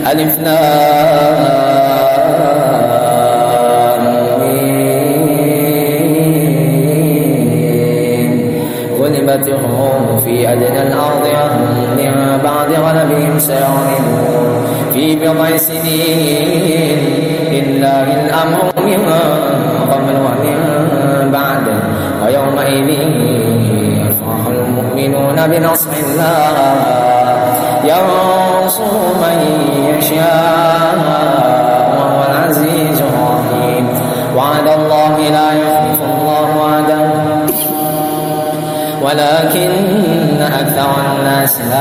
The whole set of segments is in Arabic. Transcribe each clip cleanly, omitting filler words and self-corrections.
ألف لام ميم غلبت الروم في أدنى الأرض وهم من بعد غلبهم سيغلبون في بضع سنين لله الأمر من قبل ومن بعد ويومئذ يفرح المؤمنون بنصر الله ينصر من يشاء وهو العزيز الرحيم وعد الله لا يخلف الله وعده ولكن أكثر الناس لا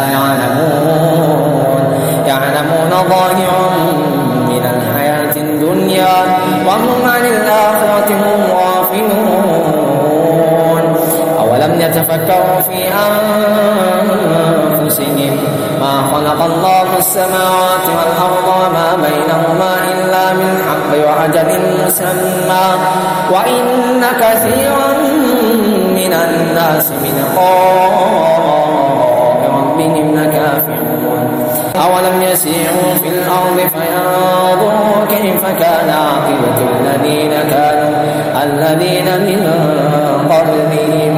يعلمون ظاهرا من الحياة الدنيا وهم عن الآخرة هم غافلون أولم يتفكروا في أنفسهم ما خلق الله السماوات والأرض وما بينهما إلا بالحق وأجل مسمى وإن كثيرا من الناس بلقاء ربهم لكافرون أولم يسيروا في الأرض فينظروا كيف كان عاقبة الذين من قبلهم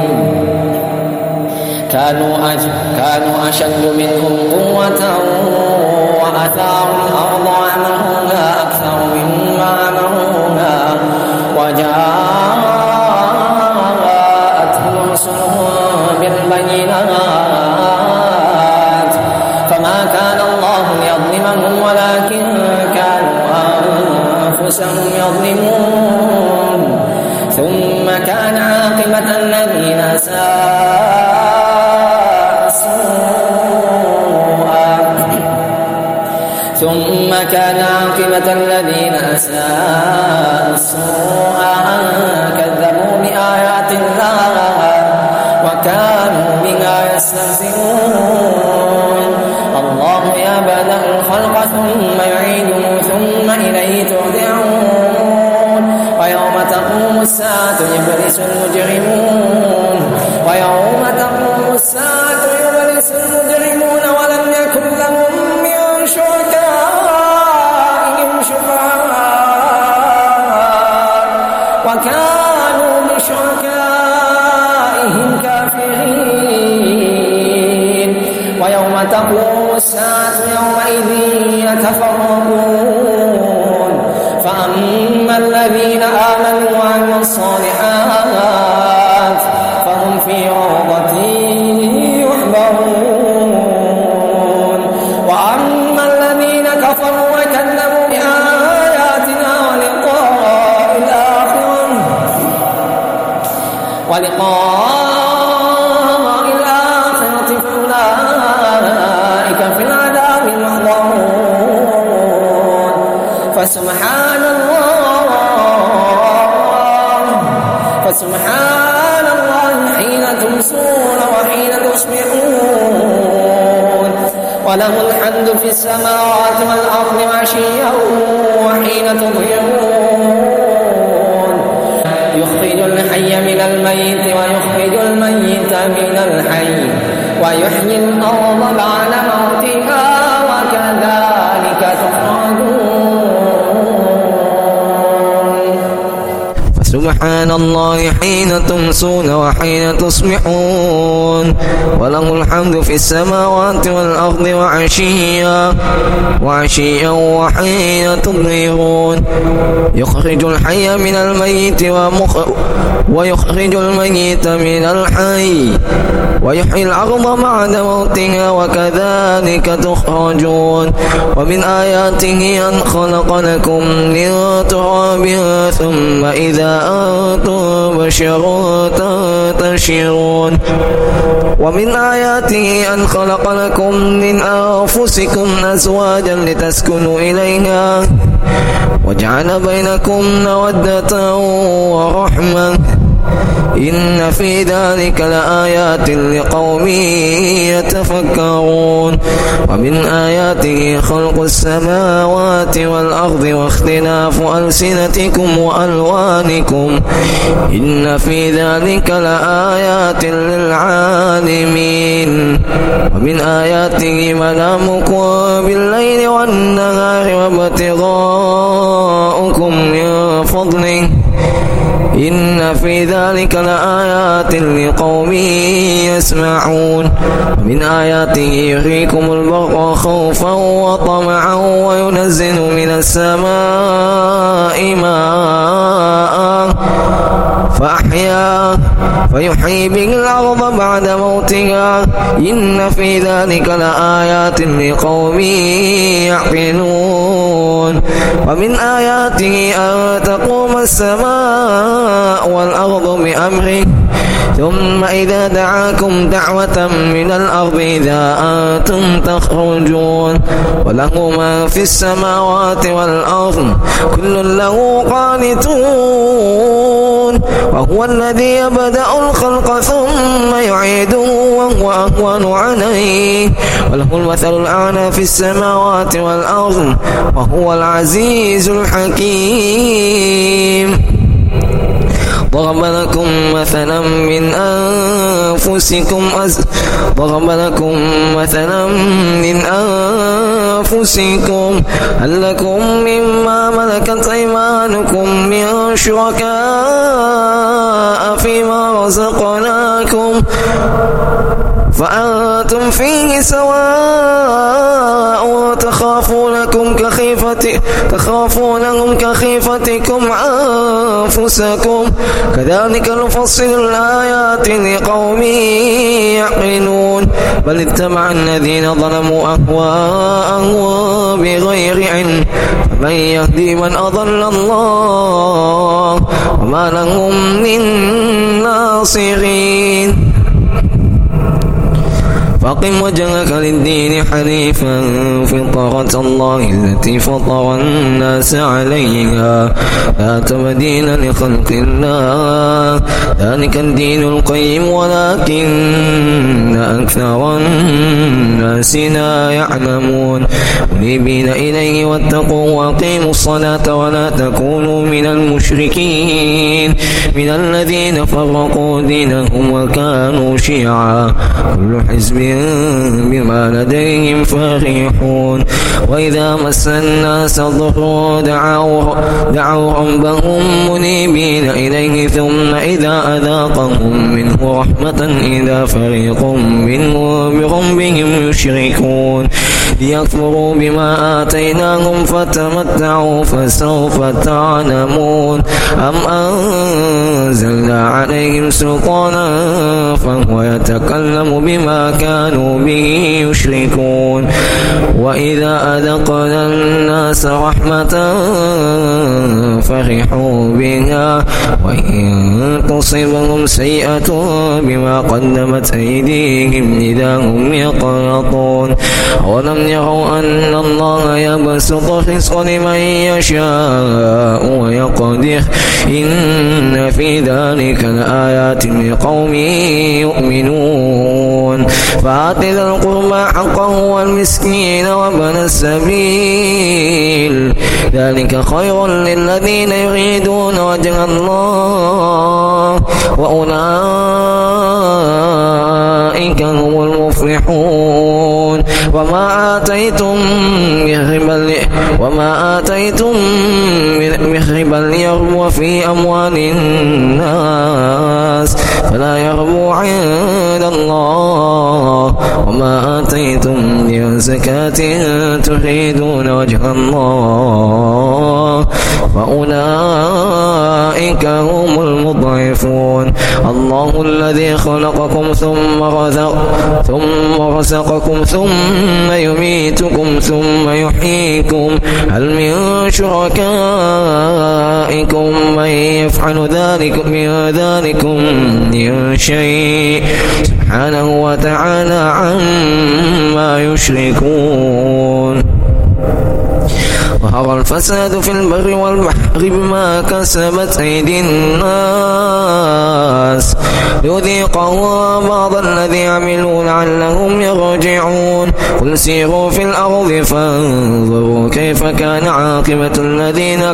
كانوا أشد منهم قوة وأثاروا الأرض وعمروها أكثر مما عمروها وجاءتهم رسلهم بالبينات فما كان الله ليظلمهم ولكن كانوا أنفسهم يظلمون ثم كان عاقبة الذين أساءوا السوء أن كذبوا بآيات الله وكانوا بها يستهزئون الله يبدأ الخلق ثم يعيده ثم إليه ترجعون ويوم تقوم الساعة يبلس المجرمون ولم يكن لهم من شركائهم شفعاء وكانوا بشركائهم كافرين ويوم تقوم الساعة يومئذ يتفرقون فأما الذين آمنوا وعملوا الصالحات فهم في روضة يحبرون وأما الذين كفروا وكذبوا بآياتنا ولقاء الآخرة فأولئك في العذاب محضرون فسبحان الله حين تمسون وحين تصبحون وله الحمد في السماوات والأرض وعشيا وحين تظهرون يخرج الحي من الميت ويخرج الميت من الحي ويحيي الأرض بعد موتها وكذلك تخرجون سبحان الله حين تمسون وحين تصبحون وله الحمد في السماوات والأرض وعشيا وحين تظهرون يخرج الحي من الميت ويخرج الميت من الحي ويحيي الأرض بعد موتها وكذلك تخرجون ومن آياته أن خلق لكم من تراب ثم إذا أنتم بشر تنتشرون ومن آياته أن خلق لكم من أنفسكم أزواجا لتسكنوا إليها وجعل بينكم مودة ورحمة إن في ذلك لآيات لقوم يتفكرون ومن آياته خلق السماوات والأرض واختلاف ألسنتكم وألوانكم إن في ذلك لآيات للعالمين ومن آياته منامكم بالليل والنهار وابتغاؤكم من فضله إن في ذلك لآيات لقوم يسمعون ومن آياته يريكم البرق خوفا وطمعا وينزل من السماء ماء فيحيي به الأرض بعد موتها إن في ذلك لآيات لقوم يعقلون ومن آياته أن تقوم السماء والأرض بأمره ثم إذا دعاكم دعوة من الأرض إذا أنتم تخرجون وله ما في السماوات والأرض كل له قانتون وهو الذي يبدأ الخلق ثم يعيده وهو أهون عليه وله المثل الأعلى في السماوات والأرض وهو العزيز الحكيم ضرب لكم مثلا من أنفسكم هل لكم مما ملكت أيمانكم من شركاء فيما رزقناكم فأنتم فيه سواء تخافونهم كخيفتكم أنفسكم كذلك نفصل الآيات لقوم يعقلون بل اتبع الذين ظلموا أهواءهم بغير علم فمن يهدي من أضل الله وما لهم من ناصرين فأقم وجهك للدين حنيفا فطرة الله التي فطر الناس عليها لا تبديل لخلق الله ذلك الدين القيم ولكن أكثر الناس لا يعلمون منيبين إليه واتقوا وأقيموا الصلاة ولا تكونوا من المشركين من الذين فرقوا دينهم وكانوا شيعا كل حزب بما لديهم فرحون وإذا مس الناس الضر دعوا ربهم منيبين إليه ثم إذا أذاقهم منه رحمة إذا فريق منهم بربهم يشركون ليكفروا بما آتيناهم فتمتعوا فسوف تعلمون أم أنزلنا عليهم سلطانا فهو يتكلم بما كانوا به يشركون وإذا أذقنا الناس رحمة فرحوا بها وإن تصبهم سيئة بما قدمت أيديهم إذا هم يقنطون ولم يروا أن الله يبسط الرزق لمن يشاء ويقدر إن في ذلك لآيات لقوم يؤمنون فآت ذا القربى حقه والمسكين وابن السبيل ذلك خير للذين يريدون وجه الله وأولئك هم المفلحون وما آتيتم من ربا ليربو في أموال الناس فلا يربو عند الله وما آتيتم من زكاة تريدون وجه الله فأولئك هم المضعفون الله الذي خلقكم ثم رزقكم ثم يميتكم ثم يحييكم هل من شركائكم من يفعل ذلك من ذلكم من شيء سبحانه وتعالى عما يشركون ظهر الفساد في البر والبحر بما كسبت أيدي الناس ليذيقهم بعض الذي عملوا لعلهم يرجعون قل سيروا في الأرض فانظروا كيف كان عاقبة الذين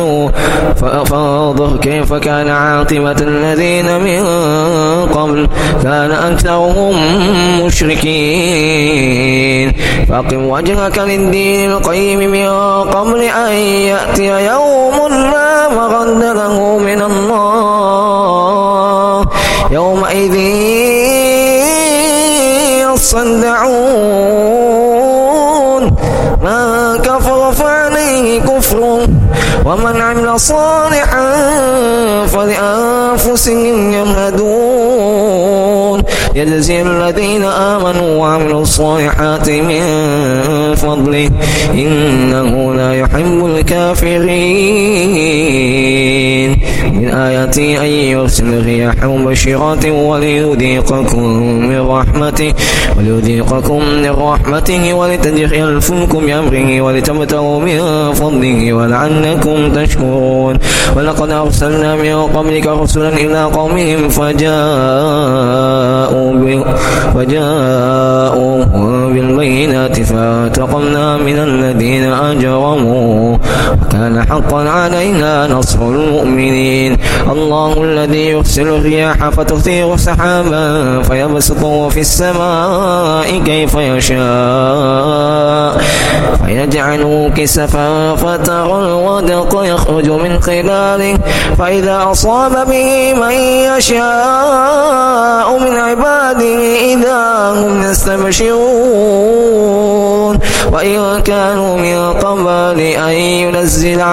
من قبل كان أكثرهم مشركين فأقم وجهك للدين القيم من قبل أن يأتي يوم لا مرد له من الله يومئذ يصدعون من كفر فعليه كفره ومن عمل صالحا فلأنفسهم يمهدون يجزي الذين آمنوا وعملوا الصالحات من فضله إنه لا يحب الكافرين من آياته أن يرسل الرياح مبشرات وليذيقكم من رحمته ولتجري الفلك بأمره ولتبتغوا من فضله ولعلكم تشكرون ولقد أرسلنا من قبلك رسلا إلى قومهم فجاءوا بالبينات فانتقمنا من الذين أجرموا وكان حقا علينا نصر المؤمنين الله الذي يرسل الرياح فتثير سحابا فيبسطه في السماء كيف يشاء فيجعله كسفا فترى الودق يخرج من خلاله فإذا أصاب به من يشاء من عباده إذا هم يستبشرون وإن كانوا من قبل أن ينزل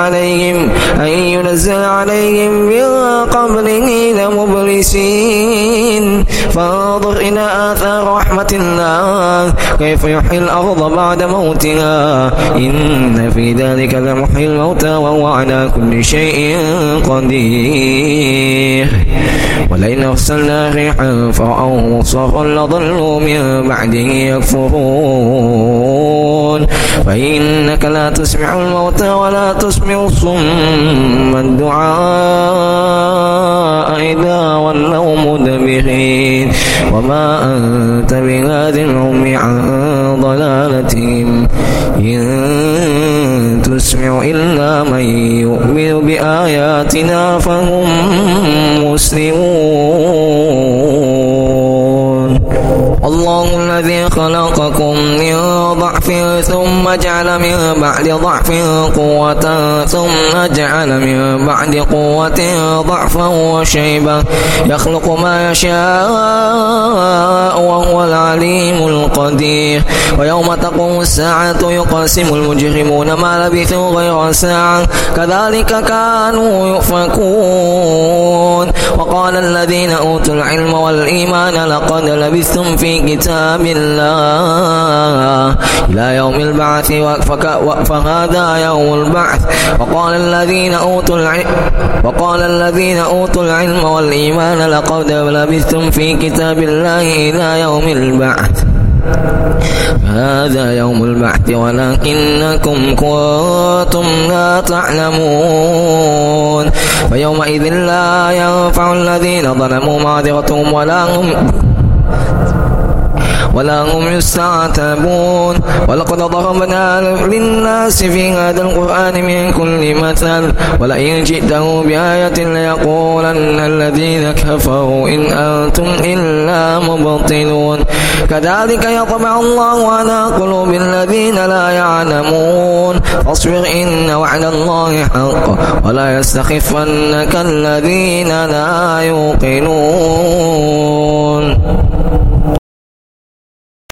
عليهم من قبله لمبلسين فانظر إلى آثار رحمة الله كيف يحيي الأرض بعد موتها إن في ذلك لمحيي الموتى وهو على كل شيء قدير ولئن أرسلنا ريحا فرأوه مصفرا لظلوا من بعده يكفرون فإنك لا تسمع الموتى ولا تسمع الصم الدعاء إذا ولوا مدبرين وما أنت بهادي العمي عن ضلالتهم إن تسمع إلا من يؤمن بآياتنا فهم مسلمون الله الذي خلقكم من ضعف ثم جعل من بعد ضعف قوة ثم جعل من بعد قوة ضعفا وشيبة يخلق ما يشاء وهو العليم القدير ويوم تقوم الساعة يقسم المجرمون ما لبثوا غير ساعة كذلك كانوا يؤفكون وقال الذين أوتوا العلم والإيمان لقد لبثتم في كتاب الله إلى يوم البعث فهذا يوم البعث وقال الذين أوتوا العلم والإيمان لقد لبثتم في كتاب الله إلى يوم البعث هذا يوم البعث ولكنكم كنتم لا تعلمون فيومئذ لا ينفع الذين ظلموا معذرتهم ولا هم يستعتبون ولقد ضربنا للناس في هذا القرآن من كل مثل ولئن جئته بآية ليقولن الذين كفروا إن أنتم إلا مبطلون كذلك يطبع الله على قلوب الذين لا يعلمون فاصبر إن وعد الله حق ولا يستخفنك الذين لا يوقنون